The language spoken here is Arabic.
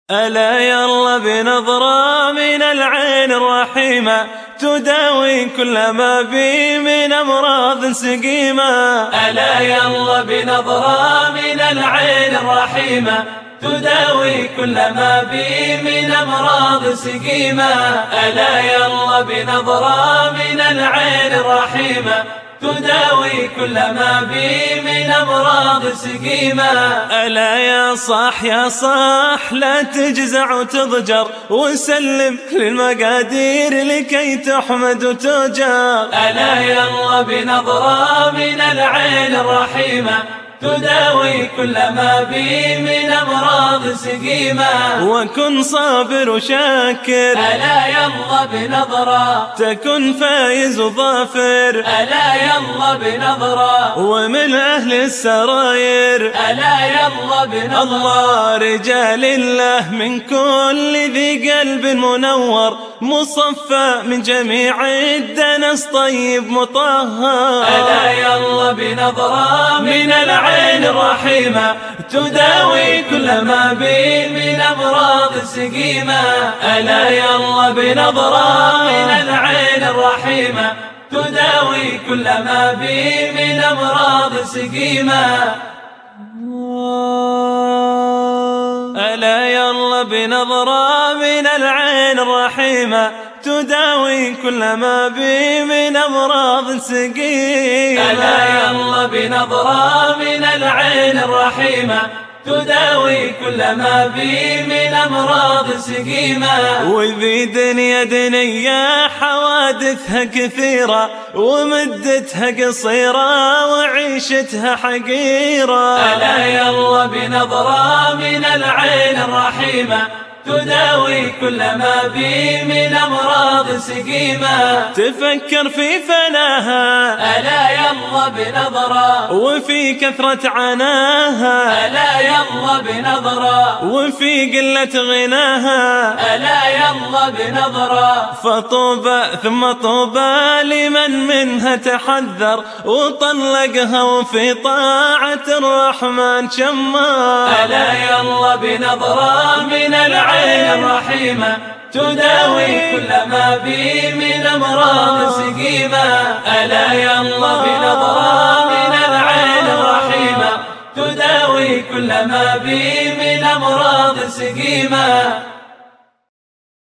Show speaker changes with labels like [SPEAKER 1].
[SPEAKER 1] ألا يلا بنظرة من العين الرحيمة تداوي كل ما بي من أمراض سقيمة.
[SPEAKER 2] ألا يلا بنظرة من العين الرحيمة تداوي كل ما بي من أمراض سقيمة. ألا يلا بنظرة من العين الرحيمة تداوي كل ما بي من أمراض سقيمة.
[SPEAKER 1] ألا يا صاح لا تجزع وتضجر وسلم للمقادير لكي تحمد وتجار.
[SPEAKER 2] ألا يلا بنظرة من العين الرحيمة تداوي كل ما بي من أمراض سقيمة.
[SPEAKER 1] وكن صابر وشاكر
[SPEAKER 2] ألا يلا بنظرة
[SPEAKER 1] تكن فايز وظافر.
[SPEAKER 2] ألا يلا بنظرة
[SPEAKER 1] ومن أهل السراير.
[SPEAKER 2] ألا يلا بنظرة
[SPEAKER 1] الله رجال الله من كل ذي قلب منور مصفى من جميع الدنس طيب مطهر.
[SPEAKER 2] ألا يلا بنظرة من العين الرحيمة تداوي كل ما بي من أمراض سقيمة. ألا يلا بنظرة من العين الرحيمة تداوي كل ما بي من أمراض سقيمة.
[SPEAKER 1] ألا يلا بنظرة من العين الرحيمة تداوي كل ما بي من أمراض سقيمة.
[SPEAKER 2] ألا يلا بنظرة من العين الرحيمة تداوي كل ما بي من أمراض سقيمة.
[SPEAKER 1] وذي دنيا حوادثها كثيرة ومدتها قصيرة وعيشتها حقيرة.
[SPEAKER 2] ألا يلا بنظرة من العين الرحيمة تداوي كل ما بي من أمراض سقيمة.
[SPEAKER 1] تفكر في فناها
[SPEAKER 2] ألا يلا بنظرة
[SPEAKER 1] وفي كثرة عناها.
[SPEAKER 2] ألا يلا بنظرة
[SPEAKER 1] وفي قلة غناها.
[SPEAKER 2] ألا يلا بنظرة
[SPEAKER 1] فطوبى ثم طوبى لمن منها تحذر وطلقها وفي طاعة الرحمن شمار.
[SPEAKER 2] ألا يلا بنظرة من العين الرحيمة تداوي كل ما بي من أمراض سقيمة. ألا يلا بنظرة من العين الرحيمة تداوي كل ما بي من أمراض سقيمة.